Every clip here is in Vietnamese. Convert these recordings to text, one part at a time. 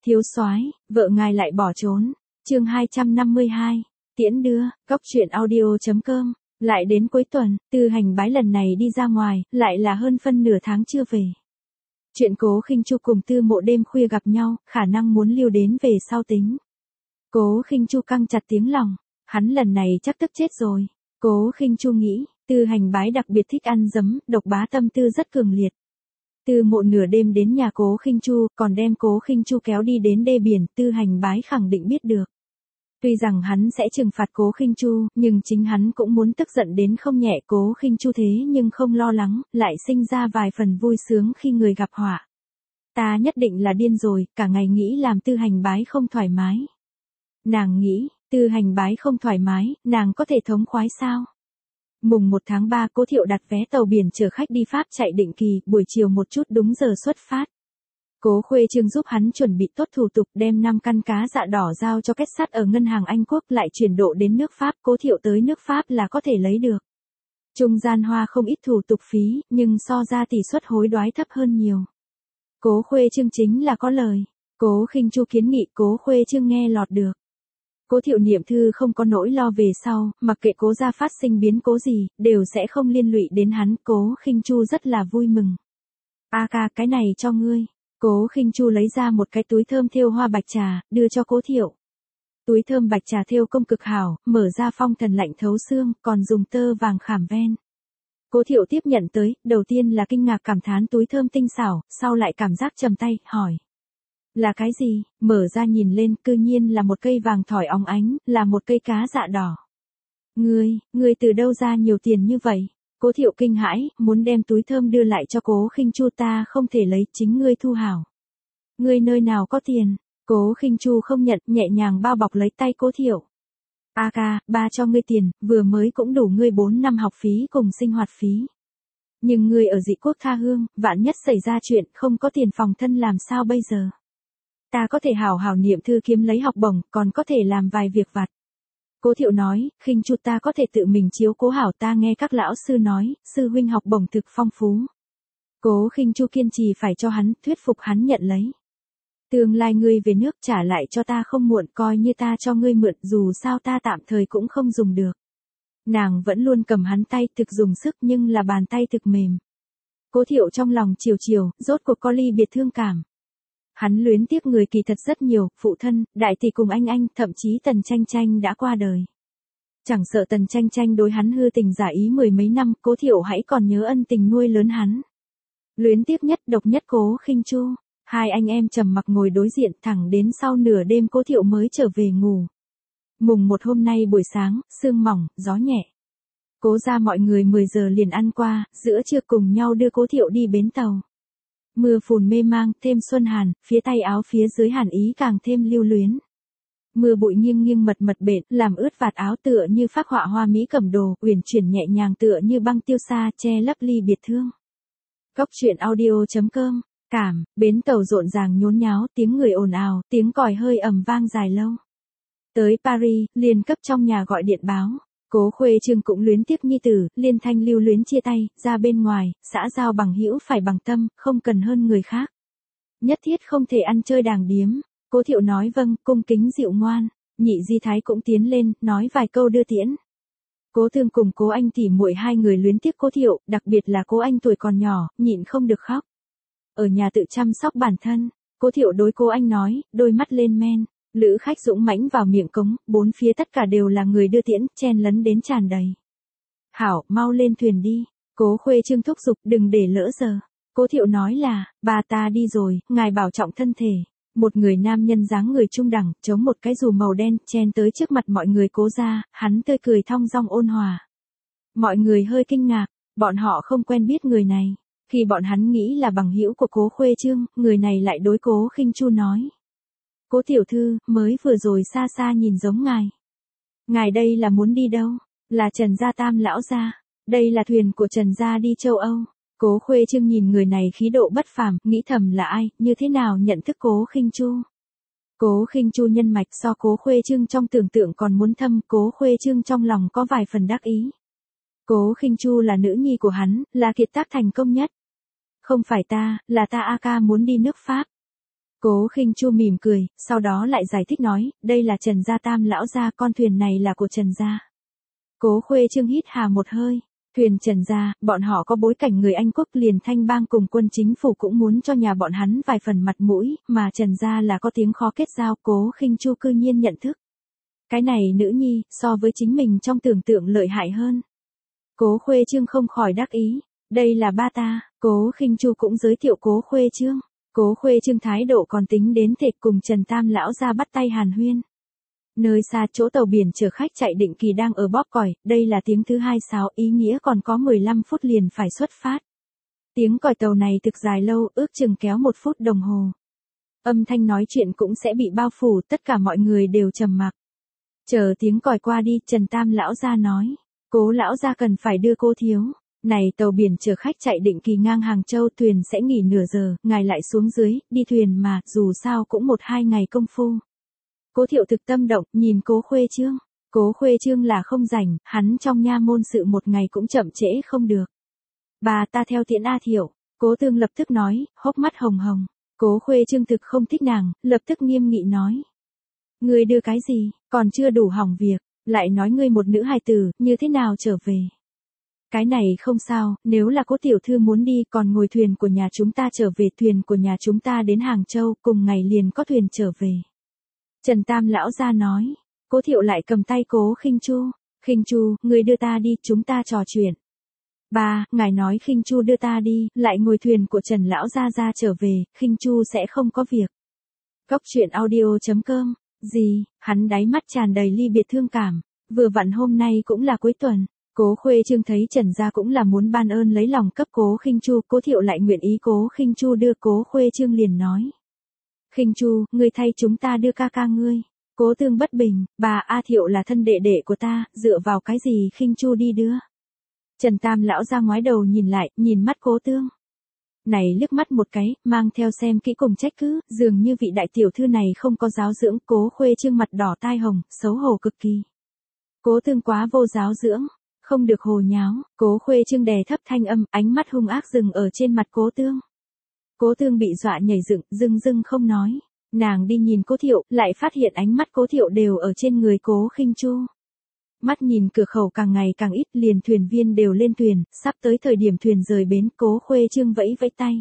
Thiếu soái, vợ ngài lại bỏ trốn. Chương 252. Tiễn đưa, Cóc truyện audio.com. Lại đến cuối tuần, Tư Hành Bái lần này đi ra ngoài, lại là hơn phân nửa tháng chưa về. Chuyện Cố Khinh Chu cùng Tư Mộ đêm khuya gặp nhau, khả năng muốn lưu đến về sau tính. Cố Khinh Chu căng chặt tiếng lòng, hắn lần này chắc tức chết rồi. Cố Khinh Chu nghĩ, Tư Hành Bái đặc biệt thích ăn giấm, độc bá tâm tư rất cường liệt. Tư Mộ nửa đêm đến nhà Cố Khinh Chu, còn đem Cố Khinh Chu kéo đi đến đê biển, Tư Hành Bái khẳng định biết được. Tuy rằng hắn sẽ trừng phạt Cố Khinh Chu, nhưng chính hắn cũng muốn tức giận đến không nhẹ. Cố Khinh Chu thế nhưng không lo lắng, lại sinh ra vài phần vui sướng khi người gặp họa. Ta nhất định là điên rồi, cả ngày nghĩ làm Tư Hành Bái không thoải mái. Nàng nghĩ, Tư Hành Bái không thoải mái, nàng có thể thống khoái sao? Mùng 1 tháng 3 Cố Thiệu đặt vé tàu biển chở khách đi Pháp chạy định kỳ, buổi chiều một chút đúng giờ xuất phát. Cố Khuê Trương giúp hắn chuẩn bị tốt thủ tục, đem 5 căn cá dạ đỏ giao cho kết sắt ở ngân hàng Anh Quốc, lại chuyển độ đến nước Pháp. Cố Thiệu tới nước Pháp là có thể lấy được. Trung gian hoa không ít thủ tục phí, nhưng so ra tỷ suất hối đoái thấp hơn nhiều. Cố Khuê Trương chính là có lời. Cố Khinh Chu kiến nghị, Cố Khuê Trương nghe lọt được. Cố Thiệu niệm thư không có nỗi lo về sau, mặc kệ Cố gia phát sinh biến cố gì, đều sẽ không liên lụy đến hắn. Cố Khinh Chu rất là vui mừng. A ca, cái này cho ngươi. Cố Khinh Chu lấy ra một cái túi thơm thêu hoa bạch trà, đưa cho Cố Thiệu. Túi thơm bạch trà thêu công cực hảo, mở ra phong thần lạnh thấu xương, còn dùng tơ vàng khảm ven. Cố Thiệu tiếp nhận tới, đầu tiên là kinh ngạc cảm thán túi thơm tinh xảo, sau lại cảm giác trầm tay, hỏi. Là cái gì? Mở ra nhìn lên, cư nhiên là một cây vàng thỏi óng ánh, là một cây cá dạ đỏ. Ngươi từ đâu ra nhiều tiền như vậy? Cố Thiệu kinh hãi, muốn đem túi thơm đưa lại cho Cố Khinh Chu. Ta không thể lấy, chính ngươi thu hảo. Ngươi nơi nào có tiền? Cố Khinh Chu không nhận, nhẹ nhàng bao bọc lấy tay Cố Thiệu. A ca, ba cho ngươi tiền, vừa mới cũng đủ ngươi 4 năm học phí cùng sinh hoạt phí. Nhưng ngươi ở dị quốc tha hương, vạn nhất xảy ra chuyện, không có tiền phòng thân làm sao bây giờ? Ta có thể hảo hảo niệm thư kiếm lấy học bổng, còn có thể làm vài việc vặt. Cố Thiệu nói, Khinh Chu ta có thể tự mình chiếu cố hảo, ta nghe các lão sư nói, sư huynh học bổng thực phong phú. Cố Khinh Chu kiên trì phải cho hắn, thuyết phục hắn nhận lấy. Tương lai ngươi về nước trả lại cho ta không muộn, coi như ta cho ngươi mượn, dù sao ta tạm thời cũng không dùng được. Nàng vẫn luôn cầm hắn tay, thực dùng sức nhưng là bàn tay thực mềm. Cố Thiệu trong lòng chiều, rốt cuộc có ly biệt thương cảm. Hắn luyến tiếc người kỳ thật rất nhiều, phụ thân, đại tỷ cùng anh, thậm chí Tần Tranh Tranh đã qua đời. Chẳng sợ Tần Tranh Tranh đối hắn hư tình giả ý 10 mấy năm, Cố Thiệu hãy còn nhớ ân tình nuôi lớn hắn. Luyến tiếc nhất, độc nhất Cố Khinh Chu. Hai anh em trầm mặc ngồi đối diện, thẳng đến sau nửa đêm Cố Thiệu mới trở về ngủ. Mùng 1 hôm nay buổi sáng, sương mỏng, gió nhẹ. Cố gia mọi người 10 giờ liền ăn qua, giữa trưa cùng nhau đưa Cố Thiệu đi bến tàu. Mưa phùn mê mang, thêm xuân hàn, phía tay áo phía dưới hàn ý càng thêm lưu luyến. Mưa bụi nghiêng mật bện, làm ướt vạt áo tựa như phác họa hoa mỹ cẩm đồ, uyển chuyển nhẹ nhàng tựa như băng tiêu sa, che lấp ly biệt thương. Cóc truyện audio.com. Cảm, bến tàu rộn ràng nhốn nháo, tiếng người ồn ào, tiếng còi hơi ầm vang dài lâu. Tới Paris, liền cấp trong nhà gọi điện báo. Cố Khuê Trương cũng luyến tiếc nhi tử, liên thanh lưu luyến chia tay, ra bên ngoài, xã giao bằng hữu phải bằng tâm, không cần hơn người khác. Nhất thiết không thể ăn chơi đàng điếm. Cố Thiệu nói vâng, cung kính dịu ngoan. Nhị Di Thái cũng tiến lên, nói vài câu đưa tiễn. Cố Thương cùng Cố Anh tỉ muội hai người luyến tiếc Cố Thiệu, đặc biệt là Cố Anh tuổi còn nhỏ, nhịn không được khóc. Ở nhà tự chăm sóc bản thân, Cố Thiệu đối Cố Anh nói, đôi mắt lên men. Lữ khách dũng mãnh vào miệng cống, bốn phía tất cả đều là người đưa tiễn, chen lấn đến tràn đầy. Hảo, mau lên thuyền đi. Cố Khuê Trương thúc giục, đừng để lỡ giờ. Cố Thiệu nói là, bà ta đi rồi, ngài bảo trọng thân thể. Một người nam nhân dáng người trung đẳng, chống một cái dù màu đen, chen tới trước mặt mọi người Cố gia, hắn tươi cười thong dong ôn hòa. Mọi người hơi kinh ngạc, bọn họ không quen biết người này. Khi bọn hắn nghĩ là bằng hữu của Cố Khuê Trương, người này lại đối Cố Khinh Chu nói. Cố tiểu thư, mới vừa rồi xa xa nhìn giống ngài. Ngài đây là muốn đi đâu? Là Trần gia Tam lão gia. Đây là thuyền của Trần gia đi châu Âu. Cố Khuê Trương nhìn người này khí độ bất phàm, nghĩ thầm là ai, như thế nào nhận thức Cố Khinh Chu. Cố Khinh Chu nhân mạch so Cố Khuê Trương trong tưởng tượng còn muốn thâm, Cố Khuê Trương trong lòng có vài phần đắc ý. Cố Khinh Chu là nữ nhi của hắn, là kiệt tác thành công nhất. Không phải ta, là ta A ca muốn đi nước Pháp. Cố Khinh Chu mỉm cười, sau đó lại giải thích nói, đây là Trần gia Tam lão gia, con thuyền này là của Trần gia. Cố Khuê Trương hít hà một hơi, thuyền Trần gia, bọn họ có bối cảnh người Anh quốc, liền Thanh Bang cùng quân chính phủ cũng muốn cho nhà bọn hắn vài phần mặt mũi, mà Trần gia là có tiếng khó kết giao, Cố Khinh Chu cư nhiên nhận thức. Cái này nữ nhi, so với chính mình trong tưởng tượng lợi hại hơn. Cố Khuê Trương không khỏi đắc ý, đây là ba ta. Cố Khinh Chu cũng giới thiệu Cố Khuê Trương. Cố Khuê Trương thái độ còn tính đến thệ, cùng Trần Tam lão ra bắt tay hàn huyên. Nơi xa chỗ tàu biển chở khách chạy định kỳ đang ở bóp còi, đây là tiếng thứ 2 sáo, ý nghĩa còn có 15 phút liền phải xuất phát. Tiếng còi tàu này thực dài lâu, ước chừng kéo 1 phút đồng hồ. Âm thanh nói chuyện cũng sẽ bị bao phủ, tất cả mọi người đều trầm mặc. Chờ tiếng còi qua đi, Trần Tam lão ra nói, Cố lão ra cần phải đưa cô thiếu. Này tàu biển chở khách chạy định kỳ ngang Hàng Châu, thuyền sẽ nghỉ nửa giờ, ngài lại xuống dưới, đi thuyền mà, dù sao cũng 1-2 ngày công phu. Cố Thiệu thực tâm động, nhìn Cố Khuê Trương. Cố Khuê Trương là không rảnh, hắn trong nha môn sự 1 ngày cũng chậm trễ không được. Bà ta theo tiễn A Thiệu. Cố Tương lập tức nói, hốc mắt hồng hồng. Cố Khuê Trương thực không thích nàng, lập tức nghiêm nghị nói. Ngươi đưa cái gì, còn chưa đủ hỏng việc, lại nói ngươi một nữ hài tử, như thế nào trở về. Cái này không sao, nếu là Cố tiểu thư muốn đi, còn ngồi thuyền của nhà chúng ta trở về, thuyền của nhà chúng ta đến Hàng Châu, cùng ngày liền có thuyền trở về. Trần Tam lão ra nói. Cố Thiệu lại cầm tay Cố Khinh Chu. Khinh Chu, người đưa ta đi, chúng ta trò chuyện. Ba, ngài nói Khinh Chu đưa ta đi, lại ngồi thuyền của Trần lão ra trở về, Khinh Chu sẽ không có việc. Góc truyện audio.com. Gì, hắn đáy mắt tràn đầy ly biệt thương cảm. Vừa vặn hôm nay cũng là cuối tuần. Cố Khuê Trương thấy Trần gia cũng là muốn ban ơn lấy lòng cấp Cố Khinh Chu, Cố Thiệu lại nguyện ý Cố Khinh Chu đưa, Cố Khuê Trương liền nói. Khinh Chu, ngươi thay chúng ta đưa ca ca ngươi. Cố Tương bất bình, bà A Thiệu là thân đệ đệ của ta, dựa vào cái gì Khinh Chu đi đưa. Trần Tam lão ra ngoái đầu nhìn lại, nhìn mắt Cố Tương. Này liếc mắt một cái, mang theo xem kỹ cùng trách cứ, dường như vị đại tiểu thư này không có giáo dưỡng, Cố Khuê Trương mặt đỏ tai hồng, xấu hổ cực kỳ. Cố Tương quá vô giáo dưỡng, không được hồ nháo, Cố Khuê Trương đè thấp thanh âm, ánh mắt hung ác dừng ở trên mặt Cố Tương. Cố Tương bị dọa nhảy dựng, dưng không nói. Nàng đi nhìn Cố Thiệu, lại phát hiện ánh mắt Cố Thiệu đều ở trên người Cố Khinh Chu. Mắt nhìn cửa khẩu càng ngày càng ít, liền thuyền viên đều lên thuyền, sắp tới thời điểm thuyền rời bến, Cố Khuê Trương vẫy vẫy tay.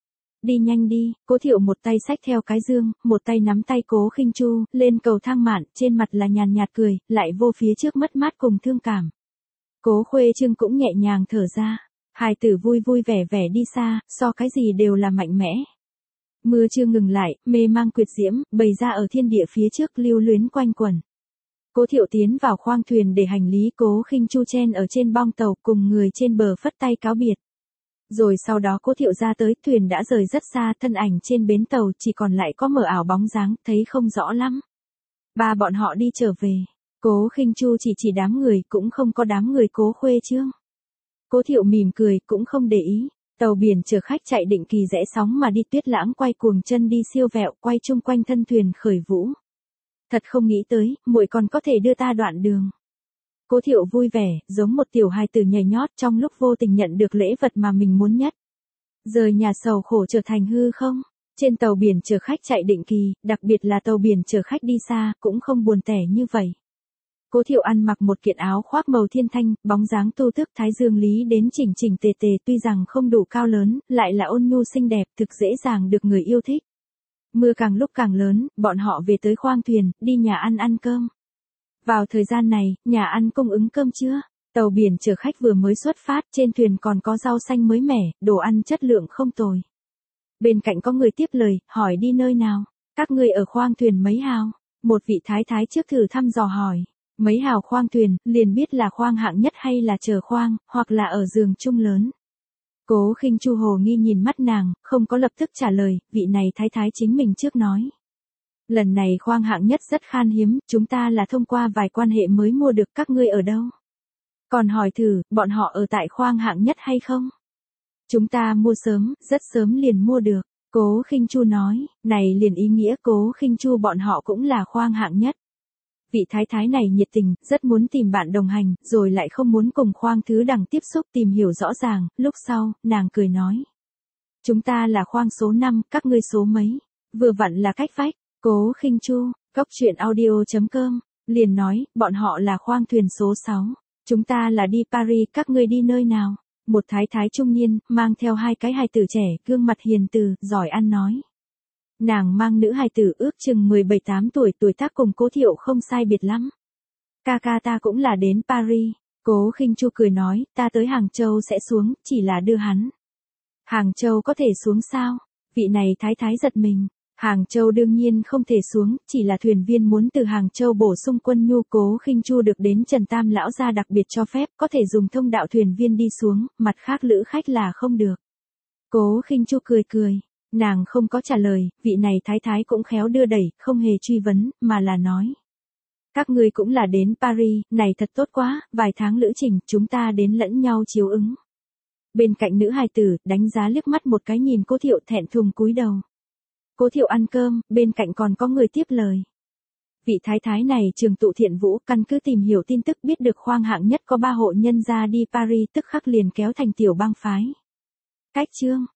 Đi nhanh đi, Cố Thiệu một tay xách theo cái dương, một tay nắm tay Cố Khinh Chu, lên cầu thang mạn, trên mặt là nhàn nhạt cười, lại vô phía trước mất mát cùng thương cảm. Cố Khuê Trương cũng nhẹ nhàng thở ra. Hài tử vui vui vẻ vẻ đi xa, so cái gì đều là mạnh mẽ. Mưa chưa ngừng lại, mê mang quyệt diễm, bày ra ở thiên địa phía trước lưu luyến quanh quẩn. Cố Thiệu tiến vào khoang thuyền để hành lý, Cố Khinh Chu chen ở trên bong tàu cùng người trên bờ phất tay cáo biệt. Rồi sau đó Cố Thiệu ra tới, thuyền đã rời rất xa, thân ảnh trên bến tàu chỉ còn lại có mờ ảo bóng dáng, thấy không rõ lắm. Ba bọn họ đi trở về. Cố Khinh Chu chỉ đám người, cũng không có đám người Cố Khuê Trương. Cố Thiệu mỉm cười, cũng không để ý. Tàu biển chở khách chạy định kỳ rẽ sóng mà đi, Tuyết Lãng quay cuồng chân đi siêu vẹo, quay chung quanh thân thuyền khởi vũ. Thật không nghĩ tới, muội còn có thể đưa ta đoạn đường. Cố Thiệu vui vẻ, giống một tiểu hài tử nhảy nhót trong lúc vô tình nhận được lễ vật mà mình muốn nhất. Rời nhà sầu khổ trở thành hư không. Trên tàu biển chở khách chạy định kỳ, đặc biệt là tàu biển chở khách đi xa, cũng không buồn tẻ như vậy. Cố Thiệu ăn mặc một kiện áo khoác màu thiên thanh, bóng dáng tu thức thái dương lý đến chỉnh tề tề, tuy rằng không đủ cao lớn, lại là ôn nhu xinh đẹp, thực dễ dàng được người yêu thích. Mưa càng lúc càng lớn, bọn họ về tới khoang thuyền, đi nhà ăn cơm. Vào thời gian này, nhà ăn cung ứng cơm trưa. Tàu biển chở khách vừa mới xuất phát, trên thuyền còn có rau xanh mới mẻ, đồ ăn chất lượng không tồi. Bên cạnh có người tiếp lời, hỏi đi nơi nào? Các ngươi ở khoang thuyền mấy hào? Một vị thái thái trước thử thăm dò hỏi. Mấy hào khoang thuyền, liền biết là khoang hạng nhất hay là chờ khoang, hoặc là ở giường chung lớn. Cố Khinh Chu hồ nghi nhìn mắt nàng, không có lập tức trả lời, vị này thái thái chính mình trước nói. Lần này khoang hạng nhất rất khan hiếm, chúng ta là thông qua vài quan hệ mới mua được, các ngươi ở đâu? Còn hỏi thử, bọn họ ở tại khoang hạng nhất hay không? Chúng ta mua sớm, rất sớm liền mua được. Cố Khinh Chu nói, này liền ý nghĩa Cố Khinh Chu bọn họ cũng là khoang hạng nhất. Vị thái thái này nhiệt tình, rất muốn tìm bạn đồng hành, rồi lại không muốn cùng khoang thứ đẳng tiếp xúc tìm hiểu rõ ràng, lúc sau, nàng cười nói. Chúng ta là khoang số 5, các ngươi số mấy? Vừa vặn là cách vách, Cố Khinh Chu, Cóc Truyện Audio.com, liền nói, bọn họ là khoang thuyền số 6. Chúng ta là đi Paris, các ngươi đi nơi nào? Một thái thái trung niên, mang theo 2 cái hài tử trẻ, gương mặt hiền từ, giỏi ăn nói. Nàng mang nữ hài tử ước chừng 17-8 tuổi, tuổi tác cùng Cố Thiệu không sai biệt lắm. Ca ca ta cũng là đến Paris. Cố Khinh Chu cười nói, ta tới Hàng Châu sẽ xuống, chỉ là đưa hắn. Hàng Châu có thể xuống sao? Vị này thái thái giật mình. Hàng Châu đương nhiên không thể xuống, chỉ là thuyền viên muốn từ Hàng Châu bổ sung quân nhu. Cố Khinh Chu được đến Trần Tam lão gia đặc biệt cho phép, có thể dùng thông đạo thuyền viên đi xuống, mặt khác lữ khách là không được. Cố Khinh Chu cười cười, nàng không có trả lời, vị này thái thái cũng khéo đưa đẩy, không hề truy vấn, mà là nói. Các ngươi cũng là đến Paris, này thật tốt quá, vài tháng lữ trình, chúng ta đến lẫn nhau chiếu ứng. Bên cạnh nữ hài tử, đánh giá liếc mắt một cái nhìn Cố Thiệu thẹn thùng cúi đầu. Cố Thiệu ăn cơm, bên cạnh còn có người tiếp lời. Vị thái thái này trường tụ Thiện Vũ, căn cứ tìm hiểu tin tức biết được khoang hạng nhất có 3 hộ nhân gia đi Paris, tức khắc liền kéo thành tiểu bang phái. Cách chương